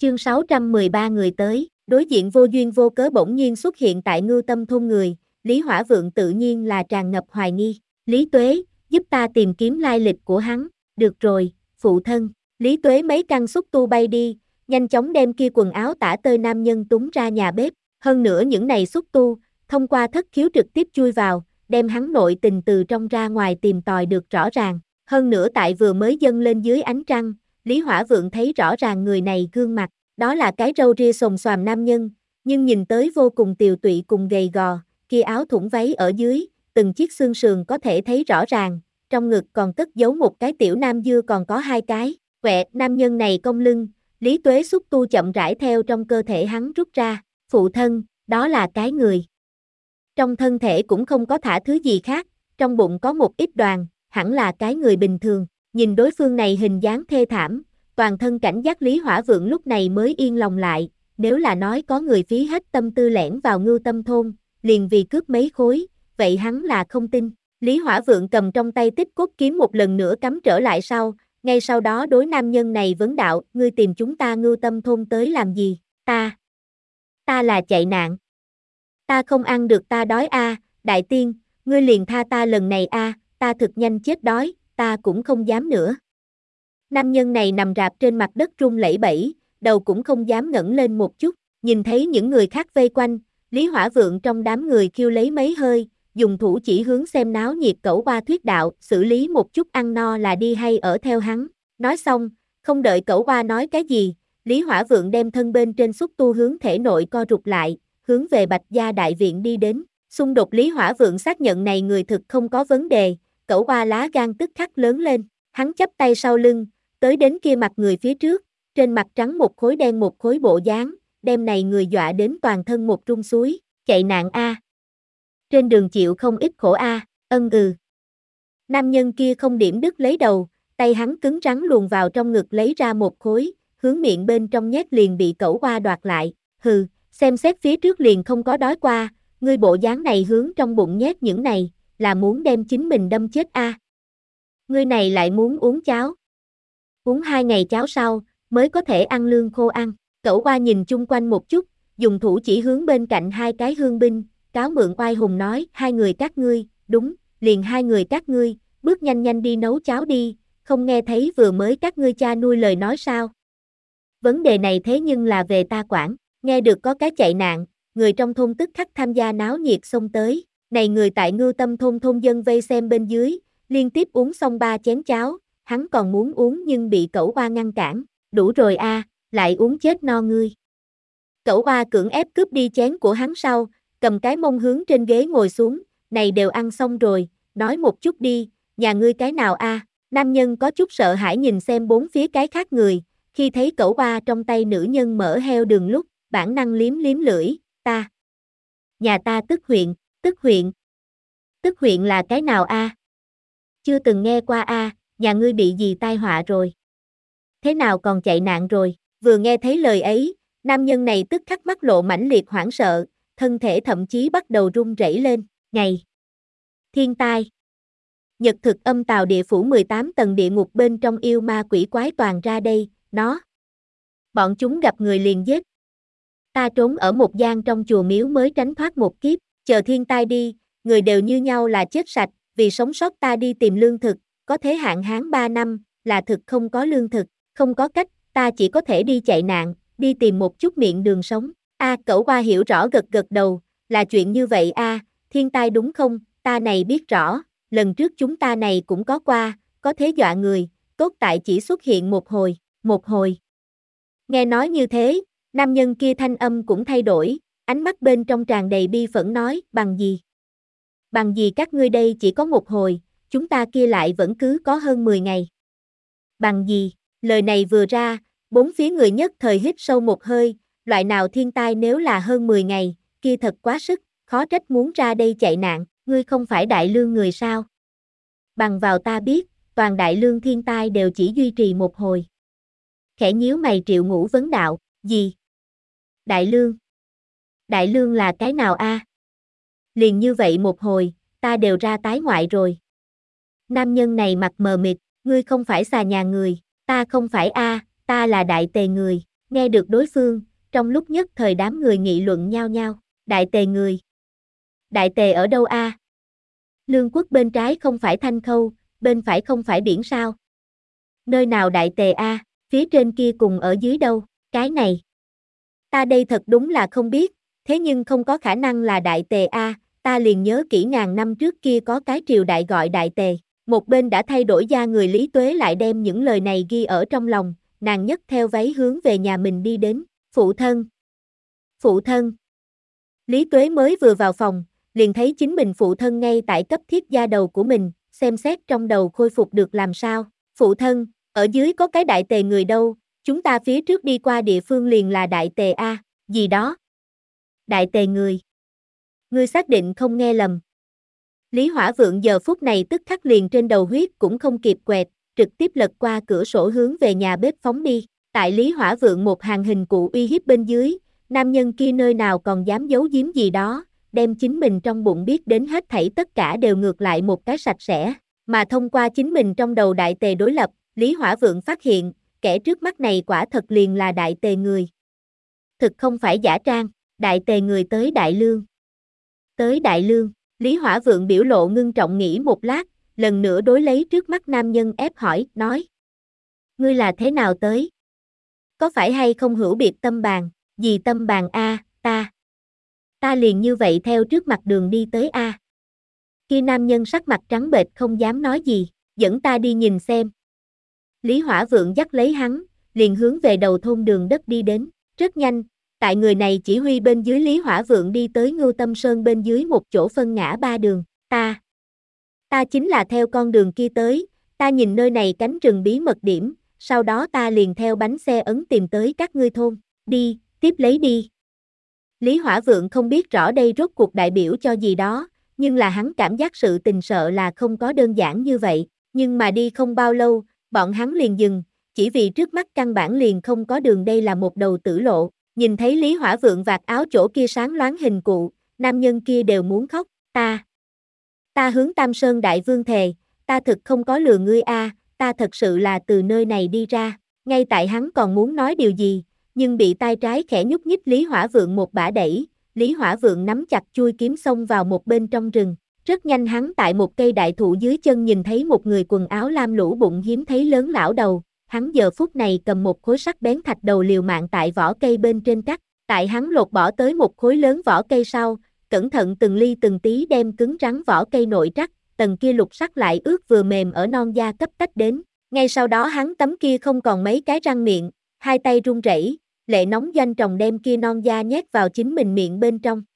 Chương 613 người tới, đối diện vô duyên vô cớ bỗng nhiên xuất hiện tại Ngưu Tâm thôn người, Lý Hỏa Vượng tự nhiên là tràn ngập hoài nghi. Lý Tuế, giúp ta tìm kiếm lai lịch của hắn. Được rồi, phụ thân. Lý Tuế mấy căn xúc tu bay đi, nhanh chóng đem kia quần áo tả tơi nam nhân túng ra nhà bếp. Hơn nữa những này xúc tu, thông qua thất khiếu trực tiếp chui vào, đem hắn nội tình từ trong ra ngoài tìm tòi được rõ ràng. Hơn nữa tại vừa mới dâng lên dưới ánh trăng, Lý Hỏa Vượng thấy rõ ràng người này gương mặt, đó là cái râu ria xồm xoàm nam nhân, nhưng nhìn tới vô cùng tiều tụy cùng gầy gò, kia áo thủng váy ở dưới, từng chiếc xương sườn có thể thấy rõ ràng, trong ngực còn cất giấu một cái tiểu nam dưa còn có hai cái, quẹ, nam nhân này cong lưng, Lý Tuế xúc tu chậm rãi theo trong cơ thể hắn rút ra, phụ thân, đó là cái người. Trong thân thể cũng không có thả thứ gì khác, trong bụng có một ít đoàn, hẳn là cái người bình thường, nhìn đối phương này hình dáng thê thảm, toàn thân cảnh giác Lý Hỏa Vượng lúc này mới yên lòng lại, nếu là nói có người phí hết tâm tư lẻn vào Ngưu Tâm thôn, liền vì cướp mấy khối, vậy hắn là không tin. Lý Hỏa Vượng cầm trong tay tích cốt kiếm một lần nữa cắm trở lại sau, ngay sau đó đối nam nhân này vấn đạo, ngươi tìm chúng ta Ngưu Tâm thôn tới làm gì, ta là chạy nạn. Ta không ăn được ta đói a, đại tiên, ngươi liền tha ta lần này a, ta thực nhanh chết đói, ta cũng không dám nữa. Nam nhân này nằm rạp trên mặt đất run lẩy bẩy, đầu cũng không dám ngẩng lên một chút, nhìn thấy những người khác vây quanh, Lý Hỏa Vượng trong đám người kêu lấy mấy hơi, dùng thủ chỉ hướng xem náo nhiệt cẩu qua thuyết đạo, xử lý một chút ăn no là đi hay ở theo hắn. Nói xong, không đợi cẩu qua nói cái gì, Lý Hỏa Vượng đem thân bên trên xúc tu hướng thể nội co rụt lại, hướng về Bạch Gia đại viện đi đến. Xung đột Lý Hỏa Vượng xác nhận này người thực không có vấn đề, cẩu qua lá gan tức khắc lớn lên, hắn chắp tay sau lưng, tới đến kia mặt người phía trước, trên mặt trắng một khối đen một khối bộ dáng, đem này người dọa đến toàn thân một run suối, chạy nạn a. Trên đường chịu không ít khổ a, Nam nhân kia không điểm đứt lấy đầu, tay hắn cứng rắn luồn vào trong ngực lấy ra một khối, hướng miệng bên trong nhét liền bị cẩu qua đoạt lại, hừ, xem xét phía trước liền không có đói qua, ngươi bộ dáng này hướng trong bụng nhét những này, là muốn đem chính mình đâm chết a. Ngươi này lại muốn uống cháo. Uống 2 ngày cháo sau, mới có thể ăn lương khô ăn. Cẩu qua nhìn chung quanh một chút, dùng thủ chỉ hướng bên cạnh hai cái hương binh, cáo mượn oai hùng nói, hai người các ngươi, đúng, liền hai người các ngươi, bước nhanh nhanh đi nấu cháo đi, không nghe thấy vừa mới các ngươi cha nuôi lời nói sao? Vấn đề này thế nhưng là về ta quản, nghe được có cái chạy nạn, người trong thôn tức khắc tham gia náo nhiệt xông tới, này người tại Ngưu Tâm thôn thôn dân vây xem bên dưới, liên tiếp uống xong 3 chén cháo, hắn còn muốn uống nhưng bị cẩu qua ngăn cản, đủ rồi a, lại uống chết no ngươi. Cẩu qua cưỡng ép cướp đi chén của hắn sau, cầm cái mông hướng trên ghế ngồi xuống, này đều ăn xong rồi, nói một chút đi, nhà ngươi cái nào a? Nam nhân có chút sợ hãi nhìn xem bốn phía cái khác người, khi thấy cẩu qua trong tay nữ nhân mở heo đường lúc, bản năng liếm liếm lưỡi, ta. Nhà ta Tức huyện, Tức huyện. Tức huyện là cái nào a? Chưa từng nghe qua a, nhà ngươi bị gì tai họa rồi? Thế nào còn chạy nạn rồi? Vừa nghe thấy lời ấy, nam nhân này tức khắc mắt lộ mãnh liệt hoảng sợ, thân thể thậm chí bắt đầu run rẩy lên, ngày. Thiên tai. Nhật thực âm tào địa phủ 18 tầng địa ngục bên trong yêu ma quỷ quái toàn ra đây, nó. Bọn chúng gặp người liền giết. Ta trốn ở một gian trong chùa miếu mới tránh thoát một kiếp, chờ thiên tai đi, người đều như nhau là chết sạch, vì sống sót ta đi tìm lương thực, có thế hạn hán 3 năm, là thực không có lương thực, không có cách, ta chỉ có thể đi chạy nạn, đi tìm một chút miệng đường sống. Cẩu qua hiểu rõ gật gật đầu, là chuyện như vậy thiên tai đúng không, ta này biết rõ, lần trước chúng ta này cũng có qua, có thế dọa người, tốt tại chỉ xuất hiện một hồi. Nghe nói như thế, nam nhân kia thanh âm cũng thay đổi, ánh mắt bên trong tràn đầy bi phẫn nói, bằng gì? Bằng gì các ngươi đây chỉ có một hồi, chúng ta kia lại vẫn cứ có hơn 10 ngày. Bằng gì? Lời này vừa ra, bốn phía người nhất thời hít sâu một hơi, loại nào thiên tai nếu là hơn 10 ngày, kia thật quá sức, khó trách muốn ra đây chạy nạn, ngươi không phải đại lương người sao? Bằng vào ta biết, toàn đại lương thiên tai đều chỉ duy trì một hồi. Khẽ nhíu mày Triệu Ngũ vấn đạo, gì? Đại lương? Đại lương là cái nào a? Liền như vậy một hồi, ta đều ra tái ngoại rồi. Nam nhân này mặt mờ mịt, ngươi không phải xà nhà người, ta không phải ta là đại tề người, Nghe được đối phương, trong lúc nhất thời đám người nghị luận nhao nhao, đại tề người. Đại tề ở đâu a? Lương quốc bên trái không phải Thanh Khâu, bên phải không phải biển sao? Nơi nào đại tề a? Phía trên kia cùng ở dưới đâu? Cái này. Ta đây thật đúng là không biết, thế nhưng không có khả năng là đại tề a, ta liền nhớ kỹ ngàn năm trước kia có cái triều đại gọi đại tề. Một bên đã thay đổi da người Lý Tuế lại đem những lời này ghi ở trong lòng, nàng nhấc theo váy hướng về nhà mình đi đến. Phụ thân. Phụ thân. Lý Tuế mới vừa vào phòng, liền thấy chính mình phụ thân ngay tại cấp thiết da đầu của mình, xem xét trong đầu khôi phục được làm sao. Phụ thân, ở dưới có cái đại tề người đâu, chúng ta phía trước đi qua địa phương liền là đại tề a, gì đó. Đại tề người. Ngươi xác định không nghe lầm. Lý Hỏa Vượng giờ phút này tức khắc liền trên đầu huyết cũng không kịp quẹt, trực tiếp lật qua cửa sổ hướng về nhà bếp phóng đi. Tại Lý Hỏa Vượng một hàng hình cụ uy hiếp bên dưới, nam nhân kia nơi nào còn dám giấu giếm gì đó, đem chính mình trong bụng biết đến hết thảy tất cả đều ngược lại một cái sạch sẽ, mà thông qua chính mình trong đầu đại tề đối lập, Lý Hỏa Vượng phát hiện, kẻ trước mắt này quả thật liền là đại tề người. Thực không phải giả trang, đại tề người tới Đại Lương. Tới Đại Lương, Lý Hỏa Vượng biểu lộ ngưng trọng nghĩ một lát, lần nữa đối lấy trước mắt nam nhân ép hỏi, nói. Ngươi là thế nào tới? Có phải hay không hữu biệt tâm bàn, gì tâm bàn a, ta liền như vậy theo trước mặt đường đi tới a. Kia nam nhân sắc mặt trắng bệch không dám nói gì, dẫn ta đi nhìn xem. Lý Hỏa Vượng dắt lấy hắn, liền hướng về đầu thôn đường đất đi đến, rất nhanh, tại người này chỉ huy bên dưới Lý Hỏa Vượng đi tới Ngưu Tâm Sơn bên dưới một chỗ phân ngã ba đường, ta chính là theo con đường kia tới, ta nhìn nơi này cánh rừng bí mật điểm, sau đó ta liền theo bánh xe ấn tìm tới các ngươi thôn, đi, tiếp lấy đi. Lý Hỏa Vượng không biết rõ đây rốt cuộc đại biểu cho gì đó, nhưng là hắn cảm giác sự tình sợ là không có đơn giản như vậy, nhưng mà đi không bao lâu, bọn hắn liền dừng, chỉ vì trước mắt căn bản liền không có đường, đây là một đầu tử lộ, nhìn thấy Lý Hỏa Vượng vạt áo chỗ kia sáng loáng hình cụ, nam nhân kia đều muốn khóc, ta hướng Tam Sơn Đại Vương thề, ta thực không có lừa ngươi a, ta thật sự là từ nơi này đi ra, ngay tại hắn còn muốn nói điều gì, nhưng bị tay trái khẽ nhúc nhích Lý Hỏa Vượng một bả đẩy, Lý Hỏa Vượng nắm chặt chuôi kiếm xông vào một bên trong rừng, rất nhanh hắn tại một cây đại thụ dưới chân nhìn thấy một người quần áo lam lũ bụng hiếm thấy lớn lão đầu, hắn giờ phút này cầm một khối sắc bén thạch đầu liều mạng tại vỏ cây bên trên cắt, tại hắn lột bỏ tới một khối lớn vỏ cây sau, cẩn thận từng ly từng tí đem cứng rắn vỏ cây nội trắc, tầng kia lục sắc lại ướt vừa mềm ở non da cấp tách đến, ngay sau đó hắn tấm kia không còn mấy cái răng miệng, hai tay run rẩy, lệ nóng doanh tròng đem kia non da nhét vào chính mình miệng bên trong,